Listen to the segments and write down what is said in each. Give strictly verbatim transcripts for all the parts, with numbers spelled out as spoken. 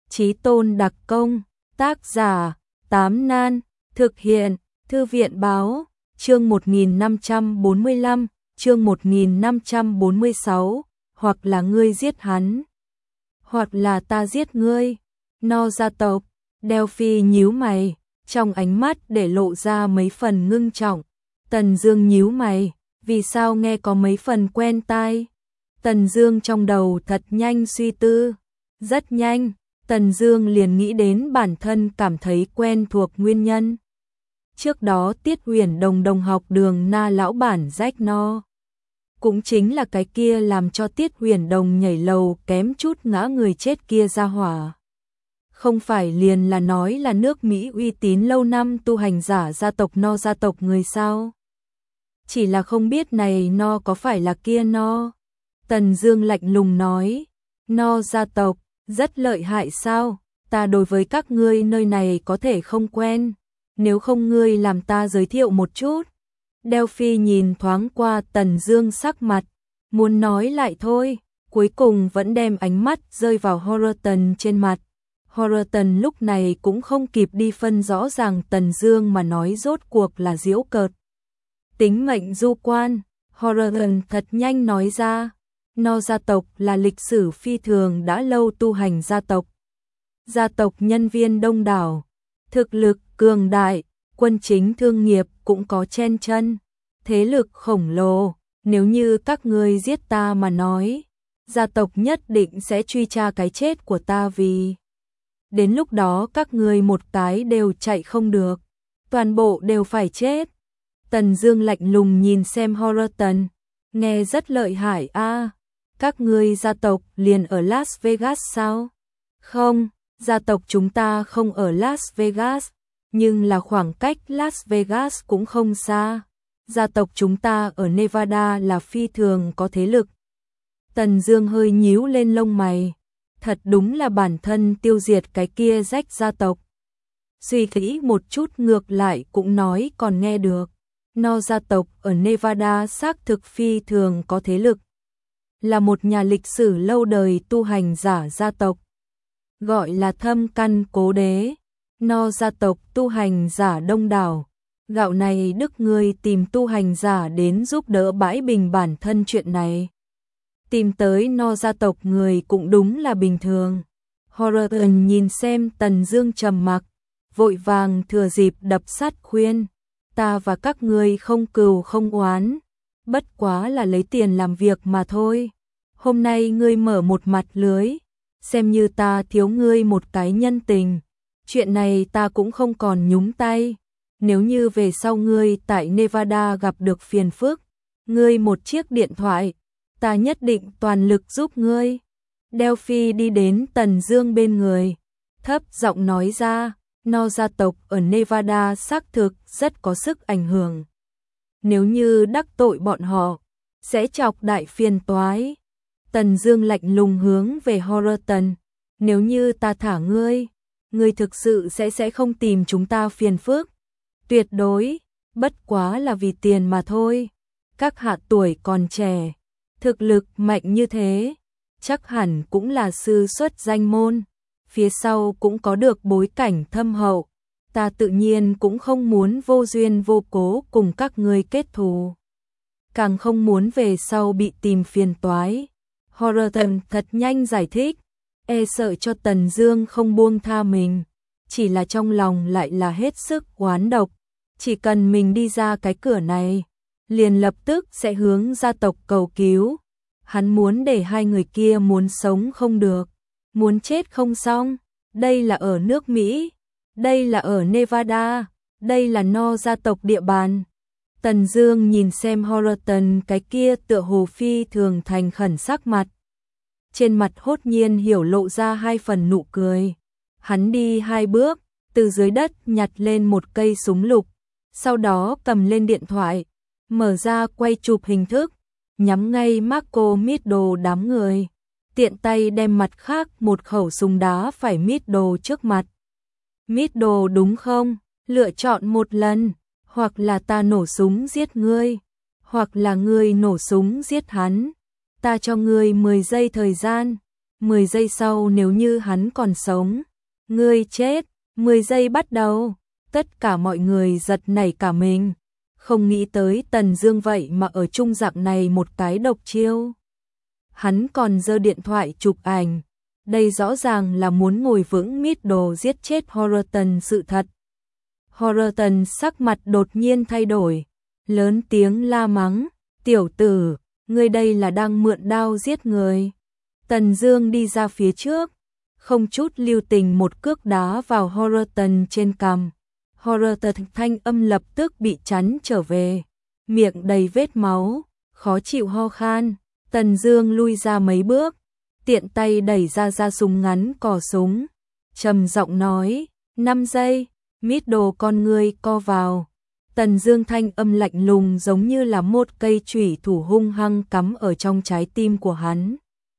Chí tôn đặc công, tác giả, Tám Nan, thực hiện, Thư viện báo, chương một nghìn năm trăm bốn mươi lăm, chương một nghìn năm trăm bốn mươi sáu, hoặc là ngươi giết hắn, hoặc là ta giết ngươi. No gia tộc, Delphi nhíu mày, trong ánh mắt để lộ ra mấy phần ngưng trọng. Tần Dương nhíu mày, vì sao nghe có mấy phần quen tai? Tần Dương trong đầu thật nhanh suy tư, rất nhanh, Tần Dương liền nghĩ đến bản thân cảm thấy quen thuộc nguyên nhân. Trước đó Tiết Huyền Đồng đồng học Đường Na lão bản Jack No, cũng chính là cái kia làm cho Tiết Huyền Đồng nhảy lầu kém chút ngã người chết kia ra hỏa. Không phải liền là nói là nước Mỹ uy tín lâu năm tu hành giả gia tộc No gia tộc người sao? Chỉ là không biết này No có phải là kia No? Tần Dương lạnh lùng nói, No gia tộc, rất lợi hại sao? Ta đối với các ngươi nơi này có thể không quen, nếu không ngươi làm ta giới thiệu một chút. Delphi nhìn thoáng qua Tần Dương sắc mặt, muốn nói lại thôi, cuối cùng vẫn đem ánh mắt rơi vào Horton trên mặt. Horton lúc này cũng không kịp đi phân rõ ràng Tần Dương mà nói rốt cuộc là giễu cợt. Tính mệnh du quan, Horton thật nhanh nói ra, No gia tộc là lịch sử phi thường đã lâu tu hành gia tộc. Gia tộc nhân viên đông đảo, thực lực cường đại, quân chính thương nghiệp cũng có chen chân, thế lực khổng lồ, nếu như các ngươi giết ta mà nói, gia tộc nhất định sẽ truy tra cái chết của ta vì đến lúc đó các ngươi một cái đều chạy không được, toàn bộ đều phải chết. Tần Dương lạnh lùng nhìn xem Horton, nghe rất lợi hại a. À, các ngươi gia tộc liền ở Las Vegas sao? Không, gia tộc chúng ta không ở Las Vegas, nhưng là khoảng cách Las Vegas cũng không xa. Gia tộc chúng ta ở Nevada là phi thường có thế lực. Tần Dương hơi nhíu lên lông mày, thật đúng là bản thân tiêu diệt cái kia rách gia tộc. Suy nghĩ một chút ngược lại cũng nói còn nghe được. No gia tộc ở Nevada xác thực phi thường có thế lực, là một nhà lịch sử lâu đời tu hành giả gia tộc, gọi là Thâm Căn Cố Đế. No gia tộc tu hành giả đông đảo, gạo này đức ngươi tìm tu hành giả đến giúp đỡ bãi bình bản thân chuyện này. Tìm tới No gia tộc người cũng đúng là bình thường. Horton nhìn xem Tần Dương trầm mặc, vội vàng thừa dịp đập sát khuyên, ta và các ngươi không cừu không oán, bất quá là lấy tiền làm việc mà thôi. Hôm nay ngươi mở một mặt lưới, xem như ta thiếu ngươi một cái nhân tình. Chuyện này ta cũng không còn nhúng tay. Nếu như về sau ngươi tại Nevada gặp được phiền phức, ngươi một chiếc điện thoại, ta nhất định toàn lực giúp ngươi. Delphi đi đến Tần Dương bên người, thấp giọng nói ra, No gia tộc ở Nevada xác thực rất có sức ảnh hưởng. Nếu như đắc tội bọn họ, sẽ chọc đại phiền toái. Tần Dương lạnh lùng hướng về Horton, nếu như ta thả ngươi, ngươi thực sự sẽ sẽ không tìm chúng ta phiền phức. Tuyệt đối, bất quá là vì tiền mà thôi. Các hạ tuổi còn trẻ, thực lực mạnh như thế, chắc hẳn cũng là sư xuất danh môn, phía sau cũng có được bối cảnh thâm hậu. Ta tự nhiên cũng không muốn vô duyên vô cố cùng các ngươi kết thù, càng không muốn về sau bị tìm phiền toái. Horton thật nhanh giải thích, e sợ cho Tần Dương không buông tha mình, chỉ là trong lòng lại là hết sức oán độc, chỉ cần mình đi ra cái cửa này, liền lập tức sẽ hướng gia tộc cầu cứu. Hắn muốn để hai người kia muốn sống không được, muốn chết không xong. Đây là ở nước Mỹ, đây là ở Nevada, đây là No gia tộc địa bàn. Tần Dương nhìn xem Horton cái kia tựa hồ phi thường thành khẩn sắc mặt, trên mặt hốt nhiên hiểu lộ ra hai phần nụ cười. Hắn đi hai bước, từ dưới đất nhặt lên một cây súng lục, sau đó cầm lên điện thoại, mở ra quay chụp hình thức, nhắm ngay Marco Middle đám người, tiện tay đem mặt khác một khẩu súng đá phải Middle trước mặt. Middle đúng không? Lựa chọn một lần, hoặc là ta nổ súng giết ngươi, hoặc là ngươi nổ súng giết hắn. Ta cho ngươi mười giây thời gian, mười giây sau nếu như hắn còn sống, ngươi chết. mười giây bắt đầu, tất cả mọi người giật nảy cả mình. Không nghĩ tới Tần Dương vậy mà ở chung dạng này một cái độc chiêu. Hắn còn giơ điện thoại chụp ảnh. Đây rõ ràng là muốn ngồi vững Middle giết chết Horton sự thật. Horton sắc mặt đột nhiên thay đổi, lớn tiếng la mắng, tiểu tử, ngươi đây là đang mượn đao giết người. Tần Dương đi ra phía trước, không chút lưu tình một cước đá vào Horton trên cằm. Horton thanh âm lập tức bị chắn trở về, miệng đầy vết máu, khó chịu ho khan. Tần Dương lui ra mấy bước, tiện tay đẩy ra ra súng ngắn cò súng, trầm giọng nói, năm giây. Middle con ngươi co vào. Tần Dương thanh âm lạnh lùng giống như là một cây chủy thủ hung hăng cắm ở trong trái tim của hắn.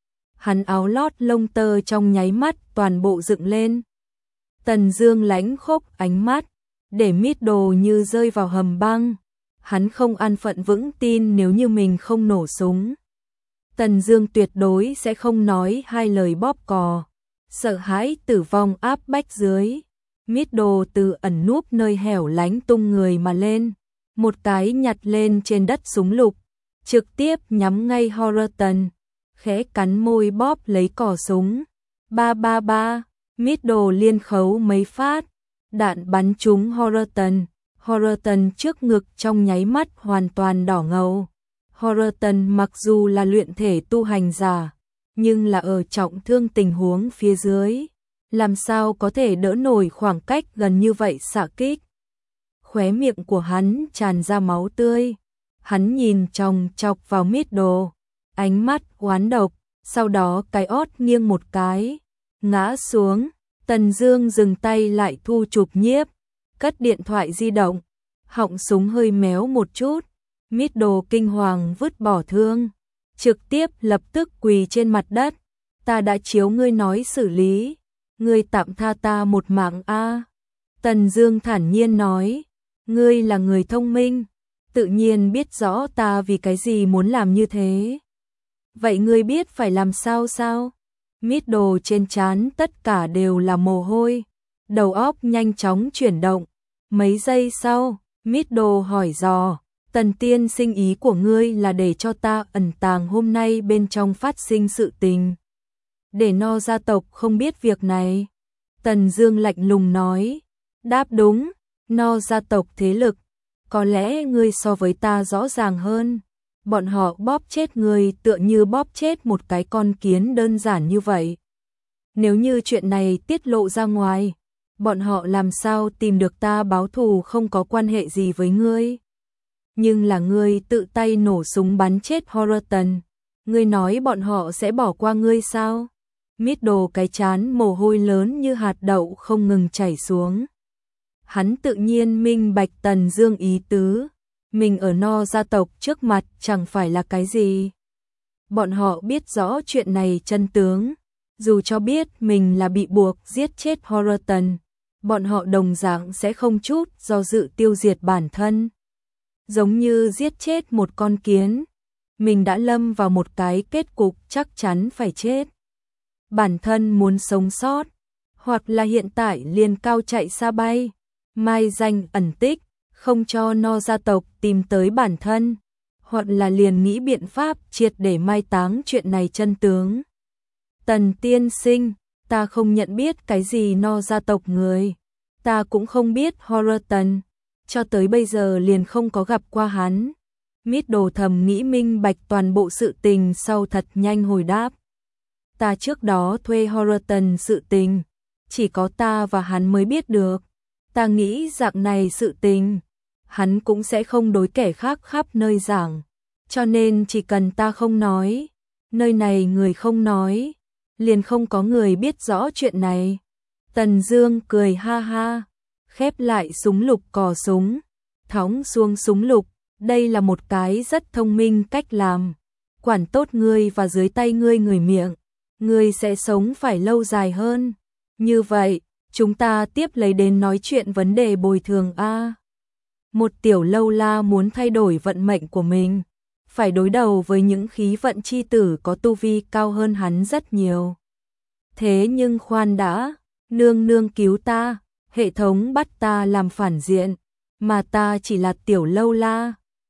Hắn áo lót lông tơ trong nháy mắt toàn bộ dựng lên. Tần Dương lãnh khốc ánh mắt, để Middle như rơi vào hầm băng. Hắn không an phận vững tin nếu như mình không nổ súng, Tần Dương tuyệt đối sẽ không nói hai lời bóp cò. Sợ hãi tử vong áp bách dưới, Middle từ ẩn núp nơi hẻo lánh tung người mà lên, một cái nhặt lên trên đất súng lục, trực tiếp nhắm ngay Horton, khẽ cắn môi bóp lấy cò súng. Ba ba ba, Middle liên khấu mấy phát, đạn bắn trúng Horton. Horton trước ngực trong nháy mắt hoàn toàn đỏ ngầu. Horton mặc dù là luyện thể tu hành giả, nhưng là ở trọng thương tình huống phía dưới, làm sao có thể đỡ nổi khoảng cách gần như vậy xạ kích. Khóe miệng của hắn tràn ra máu tươi, hắn nhìn chòng chọc vào Middle, ánh mắt oán độc, sau đó cái ót nghiêng một cái, ngã xuống. Tần Dương dừng tay lại thu chụp nhiếp, cất điện thoại di động, họng súng hơi méo một chút. Middle kinh hoàng vứt bỏ thương, trực tiếp lập tức quỳ trên mặt đất. Ta đã chiếu ngươi nói xử lý, ngươi tạm tha ta một mạng a. Tần Dương thản nhiên nói, ngươi là người thông minh, tự nhiên biết rõ ta vì cái gì muốn làm như thế. Vậy ngươi biết phải làm sao sao? Middle trên trán tất cả đều là mồ hôi, đầu óc nhanh chóng chuyển động. Mấy giây sau, Middle hỏi dò, Tần tiên sinh ý của ngươi là để cho ta ẩn tàng hôm nay bên trong phát sinh sự tình, để No gia tộc không biết việc này. Tần Dương lạnh lùng nói, đáp đúng, No gia tộc thế lực, có lẽ ngươi so với ta rõ ràng hơn. Bọn họ bóp chết ngươi tựa như bóp chết một cái con kiến đơn giản như vậy. Nếu như chuyện này tiết lộ ra ngoài, bọn họ làm sao tìm được ta báo thù không có quan hệ gì với ngươi. Nhưng là ngươi tự tay nổ súng bắn chết Horton, ngươi nói bọn họ sẽ bỏ qua ngươi sao? Middle cái chán mồ hôi lớn như hạt đậu không ngừng chảy xuống. Hắn tự nhiên minh bạch Tần Dương ý tứ, mình ở No gia tộc trước mặt chẳng phải là cái gì. Bọn họ biết rõ chuyện này chân tướng, dù cho biết mình là bị buộc giết chết Horton, bọn họ đồng dạng sẽ không chút do dự tiêu diệt bản thân. Giống như giết chết một con kiến, mình đã lâm vào một cái kết cục chắc chắn phải chết. Bản thân muốn sống sót, hoặc là hiện tại liền cao chạy xa bay, mai danh ẩn tích, không cho No gia tộc tìm tới bản thân, hoặc là liền nghĩ biện pháp triệt để mai táng chuyện này chân tướng. Tần tiên sinh, ta không nhận biết cái gì No gia tộc người, ta cũng không biết Horton, cho tới bây giờ liền không có gặp qua hắn. Middle thầm nghĩ minh bạch toàn bộ sự tình sau thật nhanh hồi đáp. Ta trước đó thuê Horton sự tình, chỉ có ta và hắn mới biết được. Ta nghĩ dạng này sự tình, hắn cũng sẽ không đối kẻ khác khắp nơi giảng, cho nên chỉ cần ta không nói, nơi này người không nói, liền không có người biết rõ chuyện này. Tần Dương cười ha ha, khép lại súng lục cò súng, thõng xuống súng lục, đây là một cái rất thông minh cách làm. Quản tốt ngươi và dưới tay ngươi người miệng, ngươi sẽ sống phải lâu dài hơn. Như vậy, chúng ta tiếp lấy đến nói chuyện vấn đề bồi thường a. Một tiểu lâu la muốn thay đổi vận mệnh của mình, phải đối đầu với những khí vận chi tử có tu vi cao hơn hắn rất nhiều. Thế nhưng khoan đã, nương nương cứu ta, hệ thống bắt ta làm phản diện, mà ta chỉ là tiểu lâu la,